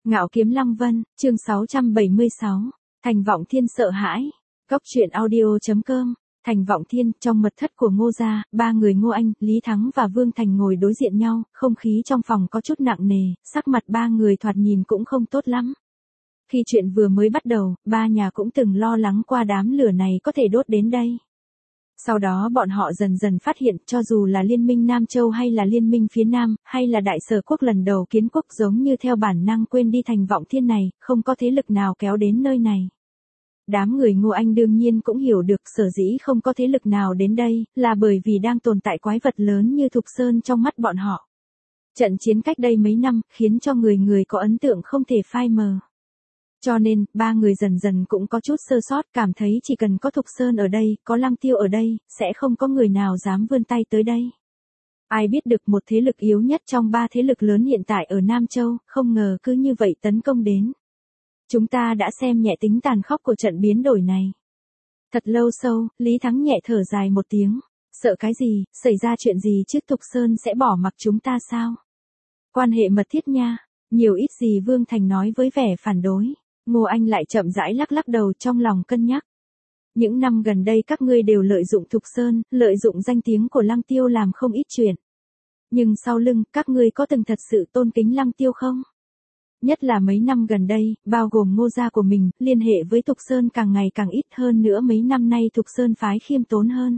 Ngạo kiếm Lăng Vân, chương 676. Thành Vọng Thiên sợ hãi. Góc truyện audio.com. Thành Vọng Thiên, trong mật thất của Ngô gia, ba người Ngô Anh, Lý Thắng và Vương Thành ngồi đối diện nhau, không khí trong phòng có chút nặng nề, sắc mặt ba người thoạt nhìn cũng không tốt lắm. Khi chuyện vừa mới bắt đầu, ba nhà cũng từng lo lắng qua đám lửa này có thể đốt đến đây. Sau đó bọn họ dần dần phát hiện cho dù là Liên minh Nam Châu hay là Liên minh phía Nam, hay là Đại Sở Quốc lần đầu kiến quốc giống như theo bản năng quên đi Thành Vọng Thiên này, không có thế lực nào kéo đến nơi này. Đám người Ngô Anh đương nhiên cũng hiểu được sở dĩ không có thế lực nào đến đây, là bởi vì đang tồn tại quái vật lớn như Thục Sơn trong mắt bọn họ. Trận chiến cách đây mấy năm, khiến cho người người có ấn tượng không thể phai mờ. Cho nên, ba người dần dần cũng có chút sơ sót, cảm thấy chỉ cần có Thục Sơn ở đây, có Lăng Tiêu ở đây, sẽ không có người nào dám vươn tay tới đây. Ai biết được một thế lực yếu nhất trong ba thế lực lớn hiện tại ở Nam Châu, không ngờ cứ như vậy tấn công đến. Chúng ta đã xem nhẹ tính tàn khốc của trận biến đổi này. Thật lâu sau, Lý Thắng nhẹ thở dài một tiếng. Sợ cái gì, xảy ra chuyện gì chứ Thục Sơn sẽ bỏ mặc chúng ta sao? Quan hệ mật thiết nha, nhiều ít gì Vương Thành nói với vẻ phản đối. Ngô Anh lại chậm rãi lắc lắc đầu trong lòng cân nhắc. Những năm gần đây các ngươi đều lợi dụng Thục Sơn, lợi dụng danh tiếng của Lăng Tiêu làm không ít chuyện. Nhưng sau lưng, các ngươi có từng thật sự tôn kính Lăng Tiêu không? Nhất là mấy năm gần đây, bao gồm Ngô gia của mình, liên hệ với Thục Sơn càng ngày càng ít hơn nữa, mấy năm nay Thục Sơn phái khiêm tốn hơn.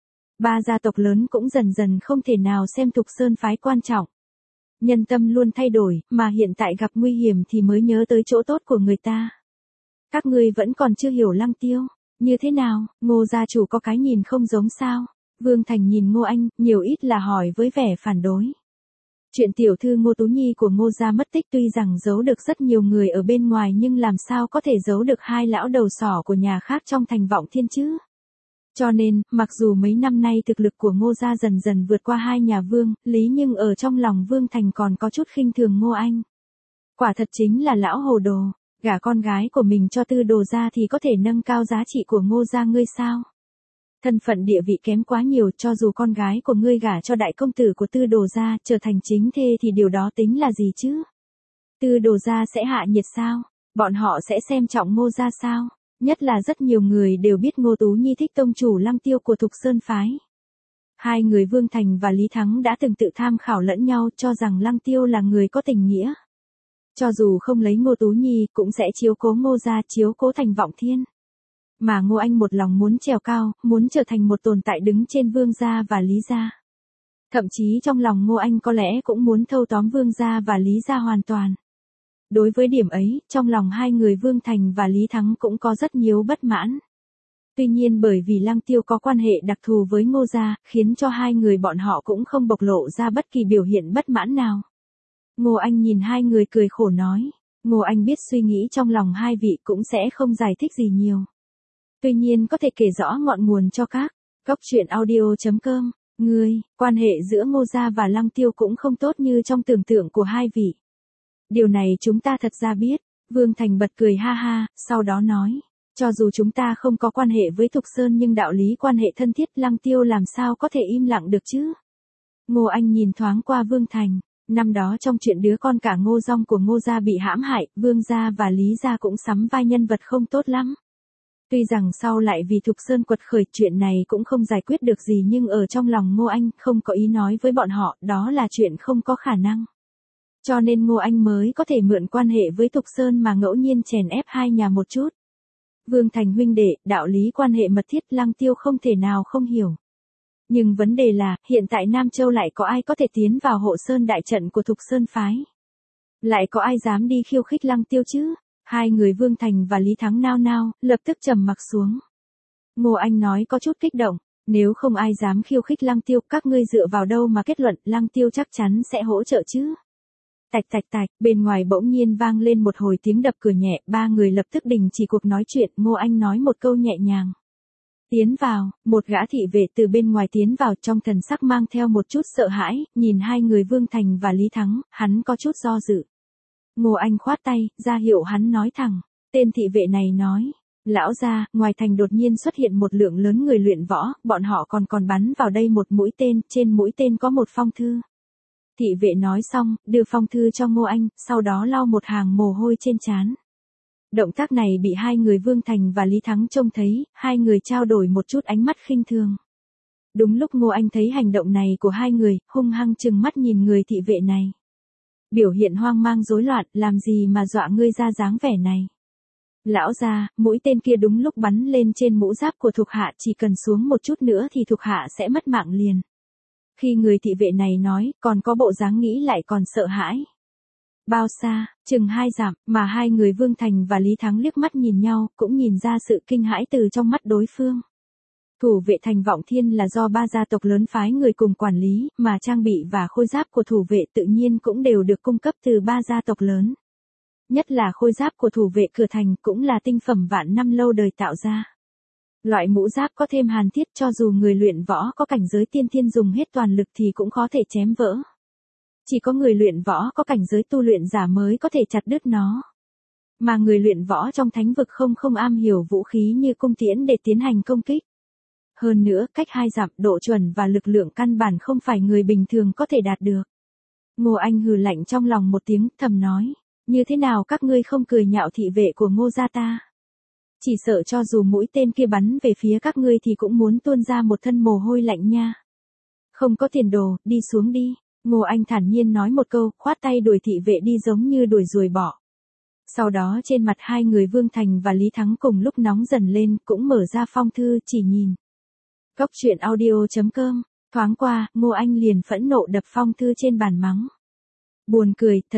Ba gia tộc lớn cũng dần dần không thể nào xem Thục Sơn phái quan trọng. Nhân tâm luôn thay đổi, mà hiện tại gặp nguy hiểm thì mới nhớ tới chỗ tốt của người ta. Các ngươi vẫn còn chưa hiểu Lăng Tiêu, như thế nào, Ngô gia chủ có cái nhìn không giống sao? Vương Thành nhìn Ngô Anh, nhiều ít là hỏi với vẻ phản đối. Chuyện tiểu thư Ngô Tú Nhi của Ngô gia mất tích tuy rằng giấu được rất nhiều người ở bên ngoài nhưng làm sao có thể giấu được hai lão đầu sỏ của nhà khác trong Thành Vọng Thiên chứ? Cho nên, mặc dù mấy năm nay thực lực của Ngô gia dần dần vượt qua hai nhà Vương, Lý nhưng ở trong lòng Vương Thành còn có chút khinh thường Ngô Anh. Quả thật chính là lão hồ đồ, gả con gái của mình cho Tư Đồ gia thì có thể nâng cao giá trị của Ngô gia ngươi sao? Thân phận địa vị kém quá nhiều, cho dù con gái của ngươi gả cho đại công tử của Tư Đồ gia trở thành chính thê thì điều đó tính là gì chứ? Tư Đồ gia sẽ hạ nhiệt sao? Bọn họ sẽ xem trọng Ngô gia sao? Nhất là rất nhiều người đều biết Ngô Tú Nhi thích tông chủ Lăng Tiêu của Thục Sơn phái. Hai người Vương Thành và Lý Thắng đã từng tự tham khảo lẫn nhau cho rằng Lăng Tiêu là người có tình nghĩa. Cho dù không lấy Ngô Tú Nhi cũng sẽ chiếu cố Ngô gia, chiếu cố Thành Vọng Thiên. Mà Ngô Anh một lòng muốn trèo cao, muốn trở thành một tồn tại đứng trên Vương gia và Lý gia. Thậm chí trong lòng Ngô Anh có lẽ cũng muốn thâu tóm Vương gia và Lý gia hoàn toàn. Đối với điểm ấy, trong lòng hai người Vương Thành và Lý Thắng cũng có rất nhiều bất mãn. Tuy nhiên bởi vì Lăng Tiêu có quan hệ đặc thù với Ngô gia, khiến cho hai người bọn họ cũng không bộc lộ ra bất kỳ biểu hiện bất mãn nào. Ngô Anh nhìn hai người cười khổ nói. Ngô Anh biết suy nghĩ trong lòng hai vị cũng sẽ không giải thích gì nhiều. Tuy nhiên có thể kể rõ ngọn nguồn cho các góc truyện audio.com. Quan hệ giữa Ngô gia và Lăng Tiêu cũng không tốt như trong tưởng tượng của hai vị. Điều này chúng ta thật ra biết. Vương Thành bật cười ha ha, sau đó nói. Cho dù chúng ta không có quan hệ với Thục Sơn nhưng đạo lý quan hệ thân thiết Lăng Tiêu làm sao có thể im lặng được chứ? Ngô Anh nhìn thoáng qua Vương Thành. Năm đó trong chuyện đứa con cả Ngô Dong của Ngô gia bị hãm hại, Vương gia và Lý gia cũng sắm vai nhân vật không tốt lắm. Tuy rằng sau lại vì Thục Sơn quật khởi chuyện này cũng không giải quyết được gì nhưng ở trong lòng Ngô Anh không có ý nói với bọn họ đó là chuyện không có khả năng. Cho nên Ngô Anh mới có thể mượn quan hệ với Thục Sơn mà ngẫu nhiên chèn ép hai nhà một chút. Vương Thành huynh đệ, đạo lý quan hệ mật thiết Lăng Tiêu không thể nào không hiểu. Nhưng vấn đề là, hiện tại Nam Châu lại có ai có thể tiến vào hộ sơn đại trận của Thục Sơn phái? Lại có ai dám đi khiêu khích Lăng Tiêu chứ? Hai người Vương Thành và Lý Thắng nao nao, lập tức trầm mặc xuống. Ngô Anh nói có chút kích động, nếu không ai dám khiêu khích Lăng Tiêu, các ngươi dựa vào đâu mà kết luận Lăng Tiêu chắc chắn sẽ hỗ trợ chứ? Tạch tạch tạch, bên ngoài bỗng nhiên vang lên một hồi tiếng đập cửa nhẹ, ba người lập tức đình chỉ cuộc nói chuyện, Ngô Anh nói một câu nhẹ nhàng. Tiến vào, một gã thị vệ từ bên ngoài tiến vào trong thần sắc mang theo một chút sợ hãi, nhìn hai người Vương Thành và Lý Thắng, hắn có chút do dự. Ngô Anh khoát tay, ra hiệu hắn nói thẳng. Tên thị vệ này nói. Lão gia, ngoài thành đột nhiên xuất hiện một lượng lớn người luyện võ, bọn họ còn bắn vào đây một mũi tên, trên mũi tên có một phong thư. Thị vệ nói xong, đưa phong thư cho Ngô Anh, sau đó lau một hàng mồ hôi trên trán. Động tác này bị hai người Vương Thành và Lý Thắng trông thấy, hai người trao đổi một chút ánh mắt khinh thường. Đúng lúc Ngô Anh thấy hành động này của hai người, hung hăng trừng mắt nhìn người thị vệ này. Biểu hiện hoang mang rối loạn, làm gì mà dọa ngươi ra dáng vẻ này. Lão gia, mũi tên kia đúng lúc bắn lên trên mũ giáp của thuộc hạ, chỉ cần xuống một chút nữa thì thuộc hạ sẽ mất mạng liền. Khi người thị vệ này nói, còn có bộ dáng nghĩ lại còn sợ hãi. Bao xa, chừng 2 dặm, mà hai người Vương Thành và Lý Thắng liếc mắt nhìn nhau, cũng nhìn ra sự kinh hãi từ trong mắt đối phương. Thủ vệ thành Vọng Thiên là do 3 gia tộc lớn phái người cùng quản lý, mà trang bị và khôi giáp của thủ vệ tự nhiên cũng đều được cung cấp từ 3 gia tộc lớn. Nhất là khôi giáp của thủ vệ cửa thành cũng là tinh phẩm vạn năm lâu đời tạo ra. Loại mũ giáp có thêm hàn thiết, cho dù người luyện võ có cảnh giới tiên thiên dùng hết toàn lực thì cũng có thể chém vỡ. Chỉ có người luyện võ có cảnh giới tu luyện giả mới có thể chặt đứt nó. Mà người luyện võ trong thánh vực không am hiểu vũ khí như cung tiễn để tiến hành công kích. Hơn nữa, cách 2 dặm, độ chuẩn và lực lượng căn bản không phải người bình thường có thể đạt được. Ngô Anh hừ lạnh trong lòng một tiếng, thầm nói, như thế nào các ngươi không cười nhạo thị vệ của Ngô gia ta? Chỉ sợ cho dù mũi tên kia bắn về phía các ngươi thì cũng muốn tuôn ra một thân mồ hôi lạnh nha. Không có tiền đồ, đi xuống đi. Ngô Anh thản nhiên nói một câu, khoát tay đuổi thị vệ đi giống như đuổi ruồi bọ. Sau đó trên mặt hai người Vương Thành và Lý Thắng cùng lúc nóng dần lên, cũng mở ra phong thư chỉ nhìn. Góc truyện audio.com, thoáng qua, Ngô Anh liền phẫn nộ đập phong thư trên bàn mắng. Buồn cười, thật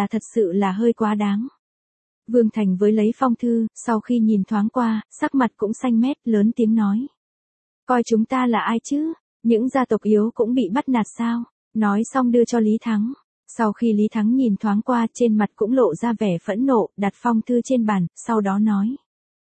sự là hơi quá đáng. Vương Thành với lấy phong thư, sau khi nhìn thoáng qua, sắc mặt cũng xanh mét, lớn tiếng nói. Coi chúng ta là ai chứ? Những gia tộc yếu cũng bị bắt nạt sao? Nói xong đưa cho Lý Thắng. Sau khi Lý Thắng nhìn thoáng qua, trên mặt cũng lộ ra vẻ phẫn nộ, đặt phong thư trên bàn, sau đó nói.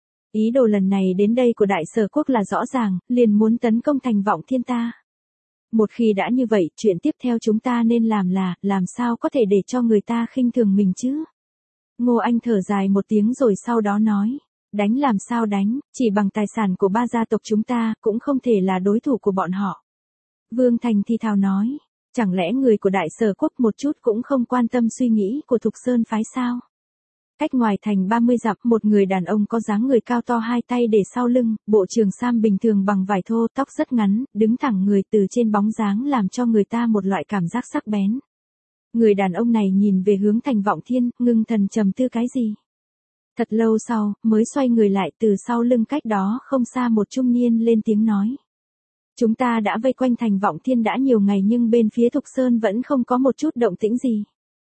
Ý đồ lần này đến đây của Đại Sở Quốc là rõ ràng, liền muốn tấn công thành Vọng Thiên ta. Một khi đã như vậy, chuyện tiếp theo chúng ta nên làm sao có thể để cho người ta khinh thường mình chứ? Ngô Anh thở dài một tiếng rồi sau đó nói. Đánh làm sao đánh, chỉ bằng tài sản của 3 gia tộc chúng ta, cũng không thể là đối thủ của bọn họ. Vương Thành thì thào nói. Chẳng lẽ người của Đại Sở Quốc một chút cũng không quan tâm suy nghĩ của Thục Sơn phái sao? Cách ngoài thành 30 dặm, một người đàn ông có dáng người cao to, hai tay để sau lưng, bộ trường sam bình thường bằng vải thô, tóc rất ngắn, đứng thẳng người từ trên bóng dáng làm cho người ta một loại cảm giác sắc bén. Người đàn ông này nhìn về hướng thành Vọng Thiên, ngưng thần trầm tư cái gì. Thật lâu sau, mới xoay người lại, từ sau lưng cách đó không xa một trung niên lên tiếng nói. Chúng ta đã vây quanh thành Vọng Thiên đã nhiều ngày nhưng bên phía Thục Sơn vẫn không có một chút động tĩnh gì.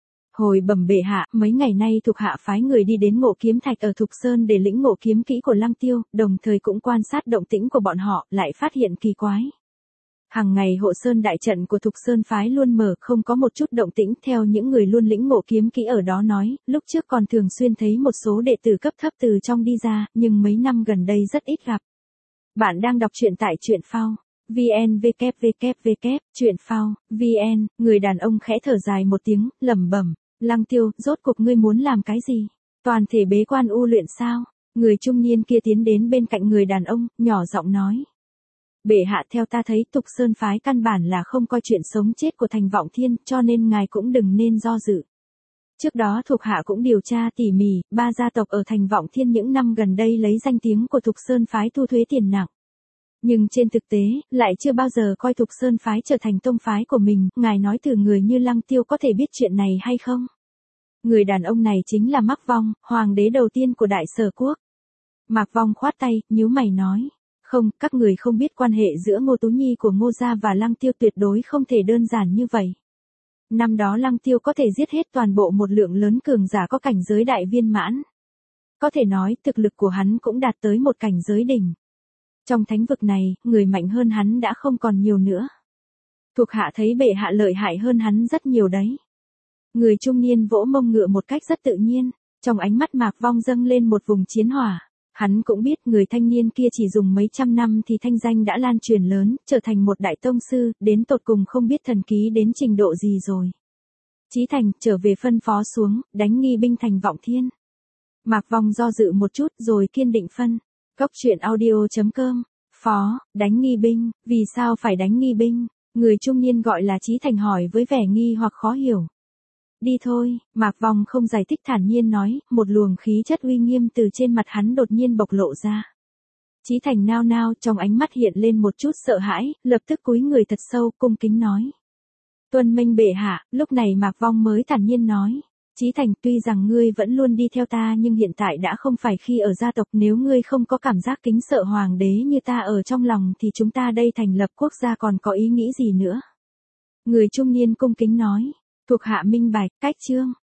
Hồi bẩm bệ hạ, mấy ngày nay thuộc hạ phái người đi đến Ngộ Kiếm Thạch ở Thục Sơn để lĩnh ngộ kiếm kỹ của Lăng Tiêu, đồng thời cũng quan sát động tĩnh của bọn họ, lại phát hiện kỳ quái. Hàng ngày hộ sơn đại trận của Thục Sơn phái luôn mở, không có một chút động tĩnh. Theo những người luôn lĩnh ngộ kiếm kỹ ở đó nói, lúc trước còn thường xuyên thấy một số đệ tử cấp thấp từ trong đi ra, nhưng mấy năm gần đây rất ít gặp. Bạn đang đọc truyện tại truyện phao. VN truyện phao, VN, người đàn ông khẽ thở dài một tiếng, lẩm bẩm, Lăng Tiêu, rốt cuộc ngươi muốn làm cái gì? Toàn thể bế quan u luyện sao? Người trung niên kia tiến đến bên cạnh người đàn ông, nhỏ giọng nói. Bệ hạ, theo ta thấy Thục Sơn phái căn bản là không coi chuyện sống chết của thành Vọng Thiên, cho nên ngài cũng đừng nên do dự. Trước đó thuộc hạ cũng điều tra tỉ mỉ, 3 gia tộc ở thành Vọng Thiên những năm gần đây lấy danh tiếng của Thục Sơn phái thu thuế tiền nặng. Nhưng trên thực tế, lại chưa bao giờ coi Thục Sơn phái trở thành tông phái của mình, ngài nói thử người như Lăng Tiêu có thể biết chuyện này hay không? Người đàn ông này chính là Mạc Vong, hoàng đế đầu tiên của Đại Sở Quốc. Mạc Vong khoát tay, nhíu mày nói. Không, các người không biết quan hệ giữa Ngô Tú Nhi của Ngô gia và Lăng Tiêu tuyệt đối không thể đơn giản như vậy. Năm đó Lăng Tiêu có thể giết hết toàn bộ một lượng lớn cường giả có cảnh giới đại viên mãn. Có thể nói, thực lực của hắn cũng đạt tới một cảnh giới đỉnh. Trong thánh vực này, người mạnh hơn hắn đã không còn nhiều nữa. Thuộc hạ thấy bệ hạ lợi hại hơn hắn rất nhiều đấy. Người trung niên vỗ mông ngựa một cách rất tự nhiên, trong ánh mắt Mạc Vong dâng lên một vùng chiến hỏa. Hắn cũng biết người thanh niên kia chỉ dùng mấy trăm năm thì thanh danh đã lan truyền lớn, trở thành một đại tông sư, đến tột cùng không biết thần ký đến trình độ gì rồi. Chí Thành, trở về phân phó xuống, đánh nghi binh thành Vọng Thiên. Mạc Vong do dự một chút rồi kiên định phân. Góc truyện audio.com, phó, đánh nghi binh, vì sao phải đánh nghi binh? Người trung niên gọi là Chí Thành hỏi với vẻ nghi hoặc khó hiểu. Đi thôi, Mạc Vong không giải thích thản nhiên nói, một luồng khí chất uy nghiêm từ trên mặt hắn đột nhiên bộc lộ ra. Chí Thành nao nao, trong ánh mắt hiện lên một chút sợ hãi, lập tức cúi người thật sâu, cung kính nói. Tuân Minh bệ hạ, lúc này Mạc Vong mới thản nhiên nói. Chí Thành, tuy rằng ngươi vẫn luôn đi theo ta nhưng hiện tại đã không phải khi ở gia tộc, nếu ngươi không có cảm giác kính sợ hoàng đế như ta ở trong lòng thì chúng ta đây thành lập quốc gia còn có ý nghĩ gì nữa. Người trung niên cung kính nói, thuộc hạ minh bạch, cách chương.